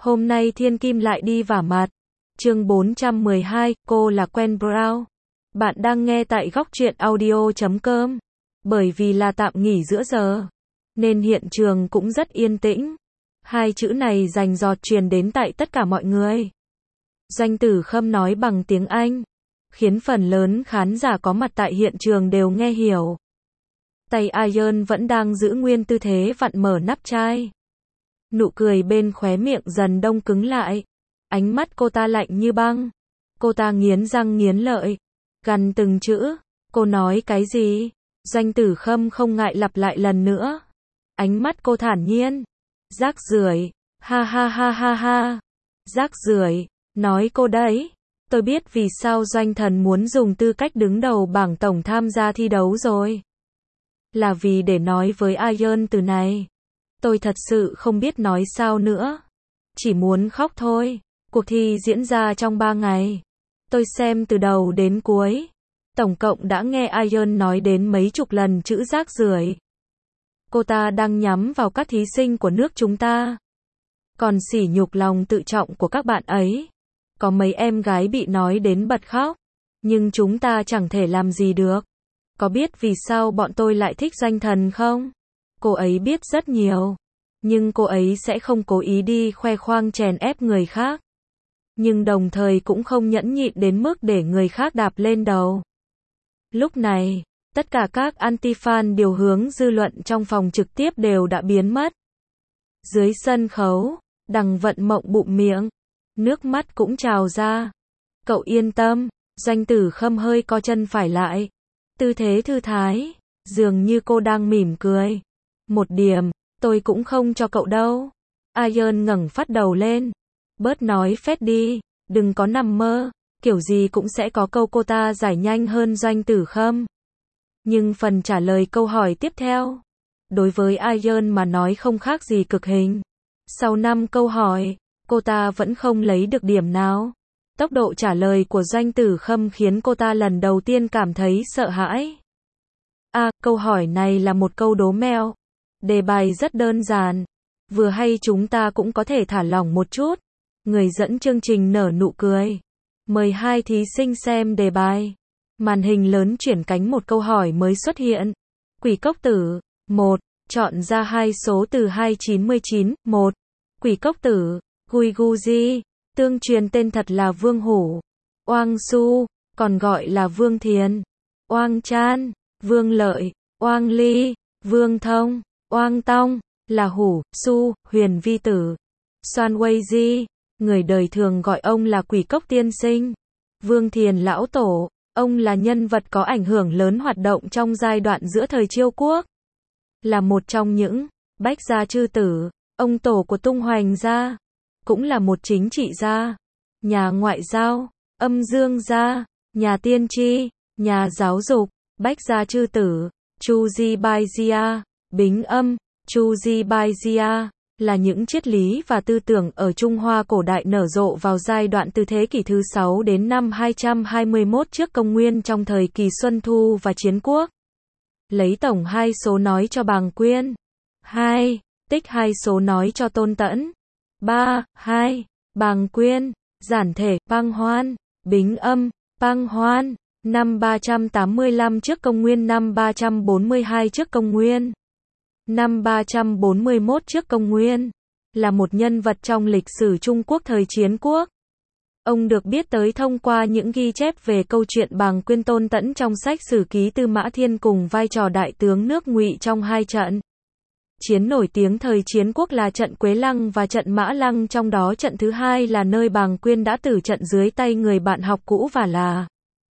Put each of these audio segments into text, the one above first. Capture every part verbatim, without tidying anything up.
Hôm nay Thiên Kim lại đi vả mặt. Chương bốn trăm mười hai, cô là Quen Brown. Bạn đang nghe tại góc truyện audio chấm com. Bởi vì là tạm nghỉ giữa giờ, nên hiện trường cũng rất yên tĩnh. Hai chữ này rành rọt truyền đến tại tất cả mọi người. Doanh Tử Khâm nói bằng tiếng Anh, khiến phần lớn khán giả có mặt tại hiện trường đều nghe hiểu. Tay Iron vẫn đang giữ nguyên tư thế vặn mở nắp chai. Nụ cười bên khóe miệng dần đông cứng lại. Ánh mắt cô ta lạnh như băng. Cô ta nghiến răng nghiến lợi, gằn từng chữ. Cô nói cái gì? Doanh Tử Khâm không ngại lặp lại lần nữa. Ánh mắt cô thản nhiên. Rác rưởi, ha ha ha ha ha. Rác rưởi, nói cô đấy. Tôi biết vì sao Doanh Thần muốn dùng tư cách đứng đầu bảng tổng tham gia thi đấu rồi. Là vì để nói với Iron từ này. Tôi thật sự không biết nói sao nữa. Chỉ muốn khóc thôi. Cuộc thi diễn ra trong ba ngày. Tôi xem từ đầu đến cuối. Tổng cộng đã nghe Iron nói đến mấy chục lần chữ rác rưởi. Cô ta đang nhắm vào các thí sinh của nước chúng ta. Còn sỉ nhục lòng tự trọng của các bạn ấy. Có mấy em gái bị nói đến bật khóc. Nhưng chúng ta chẳng thể làm gì được. Có biết vì sao bọn tôi lại thích Doanh Thần không? Cô ấy biết rất nhiều. Nhưng cô ấy sẽ không cố ý đi khoe khoang chèn ép người khác. Nhưng đồng thời cũng không nhẫn nhịn đến mức để người khác đạp lên đầu. Lúc này, tất cả các anti-fan điều hướng dư luận trong phòng trực tiếp đều đã biến mất. Dưới sân khấu, Đằng Vận Mộng bụm miệng. Nước mắt cũng trào ra. Cậu yên tâm, Doanh Tử Khâm hơi co chân phải lại. Tư thế thư thái, dường như cô đang mỉm cười. Một điểm, tôi cũng không cho cậu đâu. Iron ngẩng phát đầu lên. Bớt nói phét đi, đừng có nằm mơ. Kiểu gì cũng sẽ có câu cô ta giải nhanh hơn Doanh Tử Khâm. Nhưng phần trả lời câu hỏi tiếp theo, đối với Iron mà nói không khác gì cực hình. Sau năm câu hỏi, cô ta vẫn không lấy được điểm nào. Tốc độ trả lời của Doanh Tử Khâm khiến cô ta lần đầu tiên cảm thấy sợ hãi. À, câu hỏi này là một câu đố mẹo. Đề bài rất đơn giản. Vừa hay chúng ta cũng có thể thả lỏng một chút. Người dẫn chương trình nở nụ cười. Mời hai thí sinh xem đề bài. Màn hình lớn chuyển cánh một câu hỏi mới xuất hiện. Quỷ Cốc Tử, một. Chọn ra hai số từ hai chín chín, một. Quỷ Cốc Tử, Guiguzi, tương truyền tên thật là Vương Hủ. Oang Su, còn gọi là Vương Thiền. Oang Chan, Vương Lợi. Oang Ly, Vương Thông. Oang Tong, là Hủ, Su, Huyền Vi Tử. Soan Wei Di, người đời thường gọi ông là Quỷ Cốc Tiên Sinh. Vương Thiền Lão Tổ, ông là nhân vật có ảnh hưởng lớn hoạt động trong giai đoạn giữa thời Chiêu Quốc. Là một trong những Bách gia chư tử, ông tổ của Tung Hoành gia. Cũng là một chính trị gia, nhà ngoại giao, âm dương gia, nhà tiên tri, nhà giáo dục. Bách gia chư tử, Chu Di Bai Gia, Bính Âm, Chu Di Bai Gia, là những triết lý và tư tưởng ở Trung Hoa cổ đại nở rộ vào giai đoạn từ thế kỷ thứ sáu đến năm hai trăm hai mươi mốt trước công nguyên trong thời kỳ Xuân Thu và Chiến Quốc. Lấy tổng hai số nói cho Bàng Quyên. hai. Tích hai số nói cho Tôn Tẫn. ba. hai. Bàng Quyên. Giản thể, Pang Hoan. Bính Âm, Pang Hoan. Năm ba trăm tám mươi lăm trước công nguyên, năm ba trăm bốn mươi hai trước công nguyên. Năm ba trăm bốn mươi mốt trước công nguyên. Là một nhân vật trong lịch sử Trung Quốc thời Chiến Quốc. Ông được biết tới thông qua những ghi chép về câu chuyện Bàng Quyên Tôn Tẫn trong sách Sử ký Tư Mã Thiên cùng vai trò đại tướng nước Ngụy trong hai trận chiến nổi tiếng thời Chiến Quốc là trận Quế Lăng và trận Mã Lăng, trong đó trận thứ hai là nơi Bàng Quyên đã tử trận dưới tay người bạn học cũ và là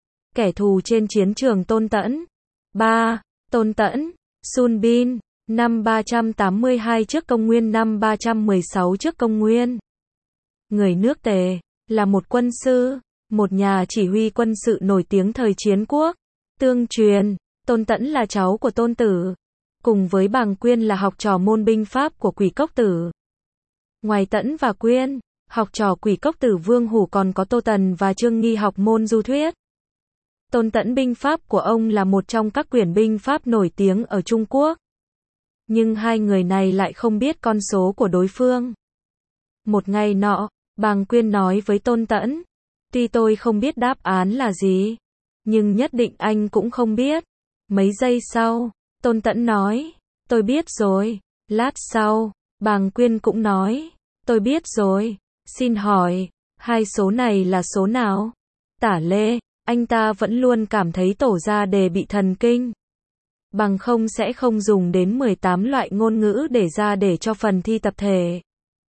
kẻ thù trên chiến trường Tôn Tẫn. ba. Tôn Tẫn, Sun Bin, năm ba trăm tám mươi hai trước công nguyên, năm ba trăm mười sáu trước công nguyên. Người nước Tề, là một quân sư, một nhà chỉ huy quân sự nổi tiếng thời Chiến Quốc. Tương truyền, Tôn Tẫn là cháu của Tôn Tử, cùng với Bàng Quyên là học trò môn binh pháp của Quỷ Cốc Tử. Ngoài Tẫn và Quyên, học trò Quỷ Cốc Tử Vương Hủ còn có Tô Tần và Trương Nghi học môn du thuyết. Tôn Tẫn binh pháp của ông là một trong các quyển binh pháp nổi tiếng ở Trung Quốc. Nhưng hai người này lại không biết con số của đối phương. Một ngày nọ, Bàng Quyên nói với Tôn Tẫn. Tuy tôi không biết đáp án là gì, nhưng nhất định anh cũng không biết. Mấy giây sau, Tôn Tẫn nói. Tôi biết rồi. Lát sau, Bàng Quyên cũng nói. Tôi biết rồi. Xin hỏi, hai số này là số nào? Tả Lê, anh ta vẫn luôn cảm thấy Tổ ra đề bị thần kinh. Bằng không sẽ không dùng đến mười tám loại ngôn ngữ để ra để cho phần thi tập thể.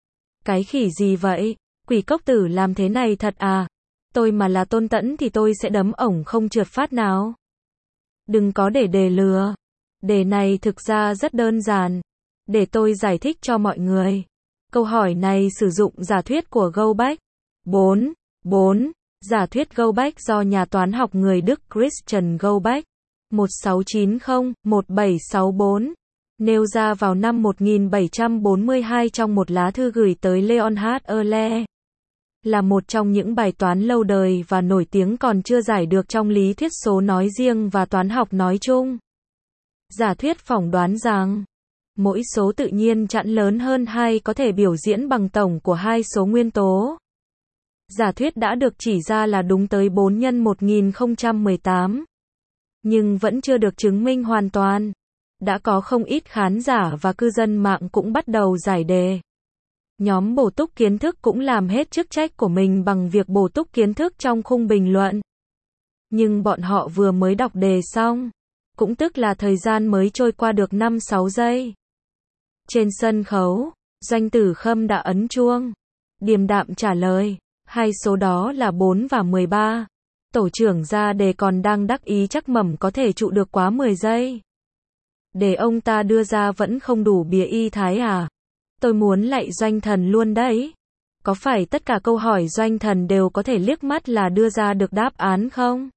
Cái khỉ gì vậy? Quỷ cốc tử làm thế này thật à? Tôi mà là Tôn Tẫn thì tôi sẽ đấm ổng không trượt phát nào. Đừng có để đề lừa. Đề này thực ra rất đơn giản. Để tôi giải thích cho mọi người. Câu hỏi này sử dụng giả thuyết của Goldbach. bốn. bốn. Giả thuyết Goldbach do nhà toán học người Đức Christian Goldbach một sáu chín không đến một bảy sáu bốn nêu ra vào năm một nghìn bảy trăm bốn mươi hai trong một lá thư gửi tới Leonhard Euler. Là một trong những bài toán lâu đời và nổi tiếng còn chưa giải được trong lý thuyết số nói riêng và toán học nói chung. Giả thuyết phỏng đoán rằng mỗi số tự nhiên chẵn lớn hơn hai có thể biểu diễn bằng tổng của hai số nguyên tố. Giả thuyết đã được chỉ ra là đúng tới bốn nhân một nghìn không trăm mười tám. Nhưng vẫn chưa được chứng minh hoàn toàn. Đã có không ít khán giả và cư dân mạng cũng bắt đầu giải đề. Nhóm bổ túc kiến thức cũng làm hết chức trách của mình bằng việc bổ túc kiến thức trong khung bình luận. Nhưng bọn họ vừa mới đọc đề xong, cũng tức là thời gian mới trôi qua được năm sáu giây. Trên sân khấu, Doanh Tử Khâm đã ấn chuông, điềm đạm trả lời, hai số đó là bốn và mười ba. Tổ trưởng ra đề còn đang đắc ý chắc mẩm có thể trụ được quá mười giây. Để ông ta đưa ra vẫn không đủ bìa y thái à? Tôi muốn lạy Doanh Thần luôn đấy. Có phải tất cả câu hỏi Doanh Thần đều có thể liếc mắt là đưa ra được đáp án không?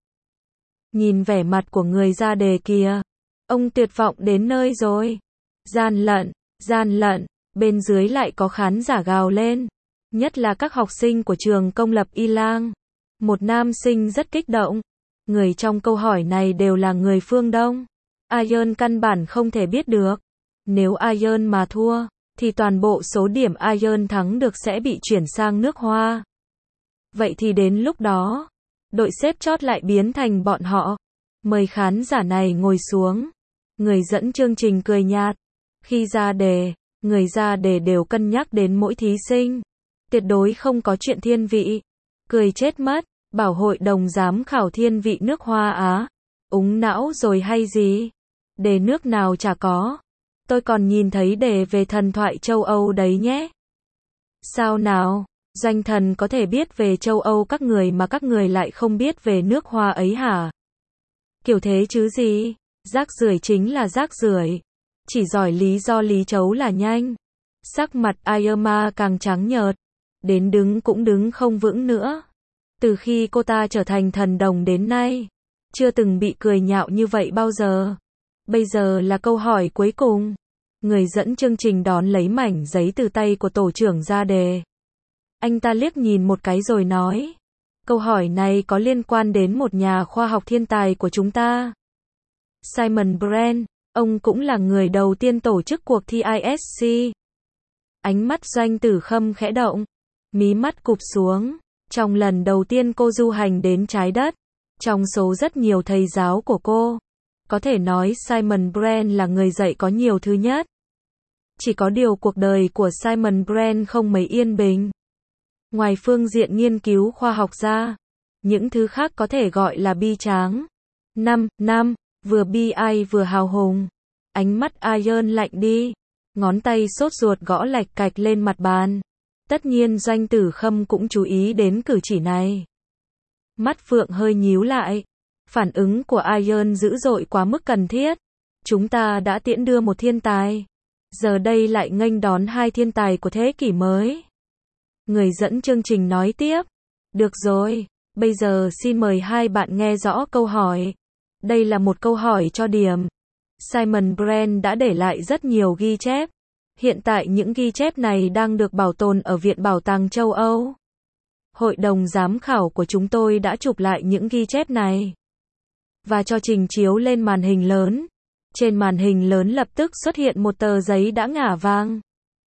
Nhìn vẻ mặt của người ra đề kìa. Ông tuyệt vọng đến nơi rồi. Gian lận, gian lận. Bên dưới lại có khán giả gào lên. Nhất là các học sinh của trường công lập Y Lang. Một nam sinh rất kích động. Người trong câu hỏi này đều là người phương Đông. Iron căn bản không thể biết được. Nếu Iron mà thua, thì toàn bộ số điểm Iron thắng được sẽ bị chuyển sang nước Hoa. Vậy thì đến lúc đó, đội xếp chót lại biến thành bọn họ. Mời khán giả này ngồi xuống. Người dẫn chương trình cười nhạt. Khi ra đề, người ra đề đều cân nhắc đến mỗi thí sinh. Tuyệt đối không có chuyện thiên vị. Cười chết mất. Bảo hội đồng giám khảo thiên vị nước Hoa Á. Úng não rồi hay gì? Đề nước nào chả có. Tôi còn nhìn thấy đề về thần thoại châu Âu đấy nhé. Sao nào? Doanh Thần có thể biết về châu Âu các người mà các người lại không biết về nước Hoa ấy hả? Kiểu thế chứ gì? Rác rưởi chính là rác rưởi. Chỉ giỏi lý do lý chấu là nhanh. Sắc mặt Irma càng trắng nhợt. Đến đứng cũng đứng không vững nữa. Từ khi cô ta trở thành thần đồng đến nay, chưa từng bị cười nhạo như vậy bao giờ. Bây giờ là câu hỏi cuối cùng. Người dẫn chương trình đón lấy mảnh giấy từ tay của tổ trưởng ra đề. Anh ta liếc nhìn một cái rồi nói. Câu hỏi này có liên quan đến một nhà khoa học thiên tài của chúng ta. Simon Brand, ông cũng là người đầu tiên tổ chức cuộc thi I S C. Ánh mắt Doanh Tử Khâm khẽ động. Mí mắt cụp xuống. Trong lần đầu tiên cô du hành đến trái đất, trong số rất nhiều thầy giáo của cô, có thể nói Simon Brand là người dạy có nhiều thứ nhất. Chỉ có điều cuộc đời của Simon Brand không mấy yên bình. Ngoài phương diện nghiên cứu khoa học ra, những thứ khác có thể gọi là bi tráng. Năm, năm, vừa bi ai vừa hào hùng. Ánh mắt Iron lạnh đi, ngón tay sốt ruột gõ lạch cạch lên mặt bàn. Tất nhiên Doanh Tử Khâm cũng chú ý đến cử chỉ này. Mắt Phượng hơi nhíu lại. Phản ứng của Iron dữ dội quá mức cần thiết. Chúng ta đã tiễn đưa một thiên tài. Giờ đây lại nghênh đón hai thiên tài của thế kỷ mới. Người dẫn chương trình nói tiếp. Được rồi, bây giờ xin mời hai bạn nghe rõ câu hỏi. Đây là một câu hỏi cho điểm. Simon Brand đã để lại rất nhiều ghi chép. Hiện tại những ghi chép này đang được bảo tồn ở Viện Bảo tàng châu Âu. Hội đồng giám khảo của chúng tôi đã chụp lại những ghi chép này và cho trình chiếu lên màn hình lớn. Trên màn hình lớn lập tức xuất hiện một tờ giấy đã ngả vàng.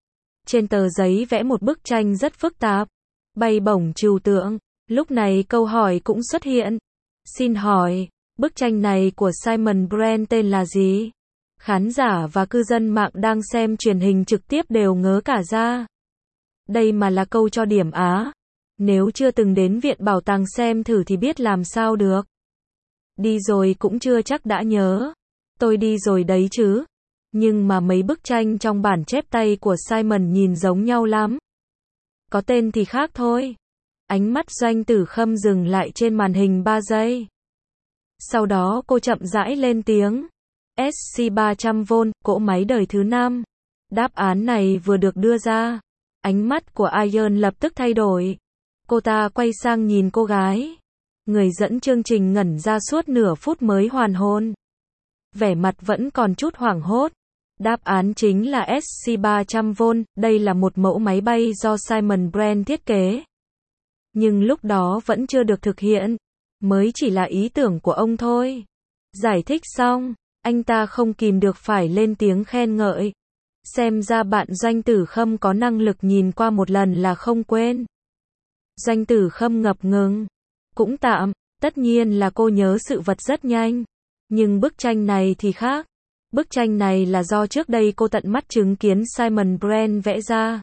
Trên tờ giấy vẽ một bức tranh rất phức tạp, bay bổng trừu tượng. Lúc này câu hỏi cũng xuất hiện. Xin hỏi, bức tranh này của Simon Brand tên là gì? Khán giả và cư dân mạng đang xem truyền hình trực tiếp đều ngớ cả ra. Đây mà là câu cho điểm Á. Nếu chưa từng đến viện bảo tàng xem thử thì biết làm sao được. Đi rồi cũng chưa chắc đã nhớ. Tôi đi rồi đấy chứ. Nhưng mà mấy bức tranh trong bản chép tay của Simon nhìn giống nhau lắm. Có tên thì khác thôi. Ánh mắt Doanh Tử Khâm dừng lại trên màn hình ba giây. Sau đó cô chậm rãi lên tiếng. ét xê ba trăm vôn, cỗ máy đời thứ năm. Đáp án này vừa được đưa ra. Ánh mắt của Ian lập tức thay đổi. Cô ta quay sang nhìn cô gái. Người dẫn chương trình ngẩn ra suốt nửa phút mới hoàn hồn. Vẻ mặt vẫn còn chút hoảng hốt. Đáp án chính là ét xê ba trăm vôn, đây là một mẫu máy bay do Simon Brand thiết kế. Nhưng lúc đó vẫn chưa được thực hiện, mới chỉ là ý tưởng của ông thôi. Giải thích xong, anh ta không kìm được phải lên tiếng khen ngợi. Xem ra bạn Doanh Tử Khâm có năng lực nhìn qua một lần là không quên. Doanh Tử Khâm ngập ngừng. Cũng tạm, tất nhiên là cô nhớ sự vật rất nhanh. Nhưng bức tranh này thì khác. Bức tranh này là do trước đây cô tận mắt chứng kiến Simon Brand vẽ ra.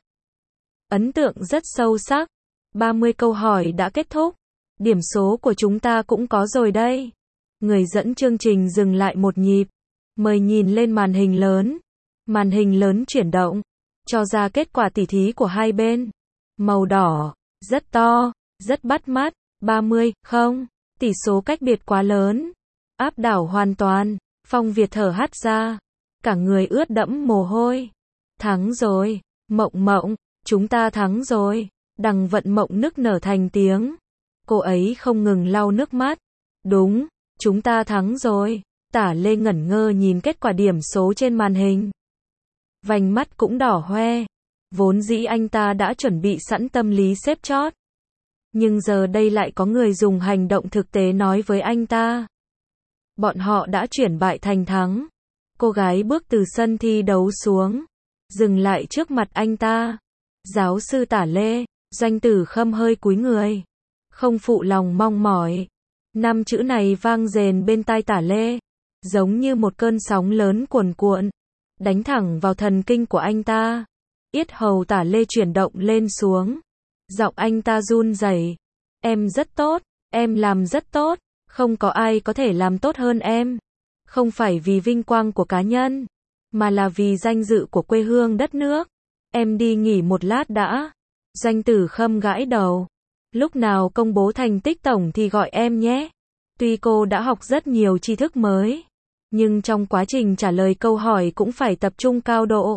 Ấn tượng rất sâu sắc. ba mươi câu hỏi đã kết thúc. Điểm số của chúng ta cũng có rồi đây. Người dẫn chương trình dừng lại một nhịp. Mời nhìn lên màn hình lớn. Màn hình lớn chuyển động. Cho ra kết quả tỉ thí của hai bên. Màu đỏ. Rất to. Rất bắt mắt. ba mươi, không. Tỷ số cách biệt quá lớn. Áp đảo hoàn toàn. Phong Việt thở hắt ra. Cả người ướt đẫm mồ hôi. Thắng rồi. Mộng Mộng. Chúng ta thắng rồi. Đằng Vận Mộng nức nở thành tiếng. Cô ấy không ngừng lau nước mắt. Đúng. Chúng ta thắng rồi. Tả Lê ngẩn ngơ nhìn kết quả điểm số trên màn hình. Vành mắt cũng đỏ hoe. Vốn dĩ anh ta đã chuẩn bị sẵn tâm lý xếp chót. Nhưng giờ đây lại có người dùng hành động thực tế nói với anh ta. Bọn họ đã chuyển bại thành thắng. Cô gái bước từ sân thi đấu xuống. Dừng lại trước mặt anh ta. Giáo sư Tả Lê. Doanh Tử Khâm hơi cúi người. Không phụ lòng mong mỏi. Năm chữ này vang rền bên tai Tả Lê. Giống như một cơn sóng lớn cuồn cuộn. Đánh thẳng vào thần kinh của anh ta. Yết hầu Tả Lê chuyển động lên xuống. Giọng anh ta run rẩy. Em rất tốt. Em làm rất tốt. Không có ai có thể làm tốt hơn em. Không phải vì vinh quang của cá nhân. Mà là vì danh dự của quê hương đất nước. Em đi nghỉ một lát đã. Doanh Tử Khâm gãi đầu. Lúc nào công bố thành tích tổng thì gọi em nhé. Tuy cô đã học rất nhiều tri thức mới. Nhưng trong quá trình trả lời câu hỏi cũng phải tập trung cao độ.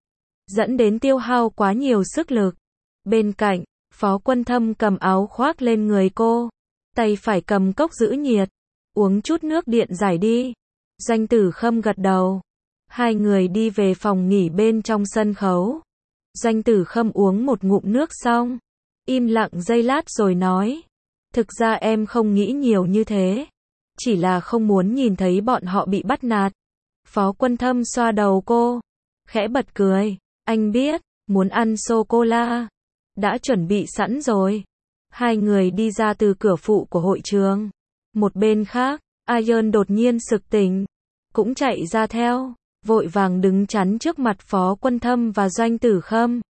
Dẫn đến tiêu hao quá nhiều sức lực. Bên cạnh, Phó Quân Thâm cầm áo khoác lên người cô. Tay phải cầm cốc giữ nhiệt. Uống chút nước điện giải đi. Doanh Tử Khâm gật đầu. Hai người đi về phòng nghỉ bên trong sân khấu. Doanh Tử Khâm uống một ngụm nước xong. Im lặng giây lát rồi nói. Thực ra em không nghĩ nhiều như thế. Chỉ là không muốn nhìn thấy bọn họ bị bắt nạt. Phó Quân Thâm xoa đầu cô. Khẽ bật cười. Anh biết, muốn ăn sô-cô-la. Đã chuẩn bị sẵn rồi. Hai người đi ra từ cửa phụ của hội trường. Một bên khác, Ian đột nhiên sực tỉnh. Cũng chạy ra theo. Vội vàng đứng chắn trước mặt Phó Quân Thâm và Doanh Tử Khâm.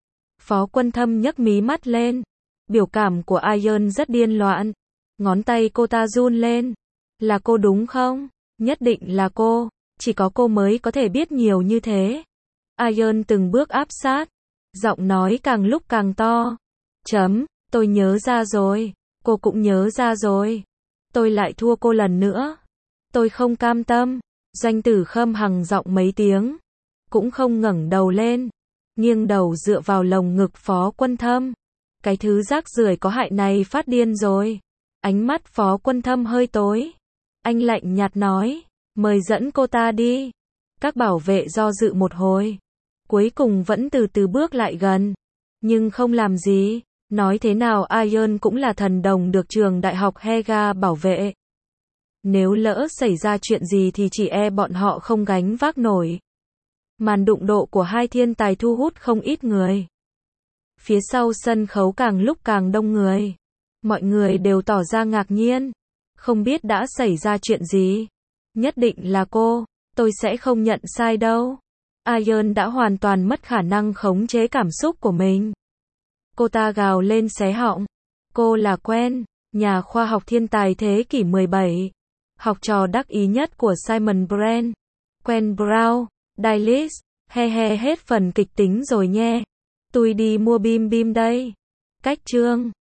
Phó Quân Thâm nhấc mí mắt lên. Biểu cảm của Ian rất điên loạn. Ngón tay cô ta run lên. Là cô đúng không? Nhất định là cô. Chỉ có cô mới có thể biết nhiều như thế. Ian từng bước áp sát. Giọng nói càng lúc càng to. Chấm, tôi nhớ ra rồi. Cô cũng nhớ ra rồi. Tôi lại thua cô lần nữa. Tôi không cam tâm. Doanh Tử Khâm hằng giọng mấy tiếng. Cũng không ngẩng đầu lên. Nghiêng đầu dựa vào lồng ngực Phó Quân Thâm. Cái thứ rác rưởi có hại này phát điên rồi. Ánh mắt Phó Quân Thâm hơi tối. Anh lạnh nhạt nói. Mời dẫn cô ta đi. Các bảo vệ do dự một hồi. Cuối cùng vẫn từ từ bước lại gần. Nhưng không làm gì. Nói thế nào Ian cũng là thần đồng được trường đại học Hega bảo vệ. Nếu lỡ xảy ra chuyện gì thì chỉ e bọn họ không gánh vác nổi. Màn đụng độ của hai thiên tài thu hút không ít người. Phía sau sân khấu càng lúc càng đông người. Mọi người đều tỏ ra ngạc nhiên. Không biết đã xảy ra chuyện gì. Nhất định là cô. Tôi sẽ không nhận sai đâu. Iron đã hoàn toàn mất khả năng khống chế cảm xúc của mình. Cô ta gào lên xé họng. Cô là Gwen, nhà khoa học thiên tài thế kỷ mười bảy. Học trò đắc ý nhất của Simon Brand. Gwen Brown, Dailies, he he hết phần kịch tính rồi nhé. Tôi đi mua bim bim đây. Cách chương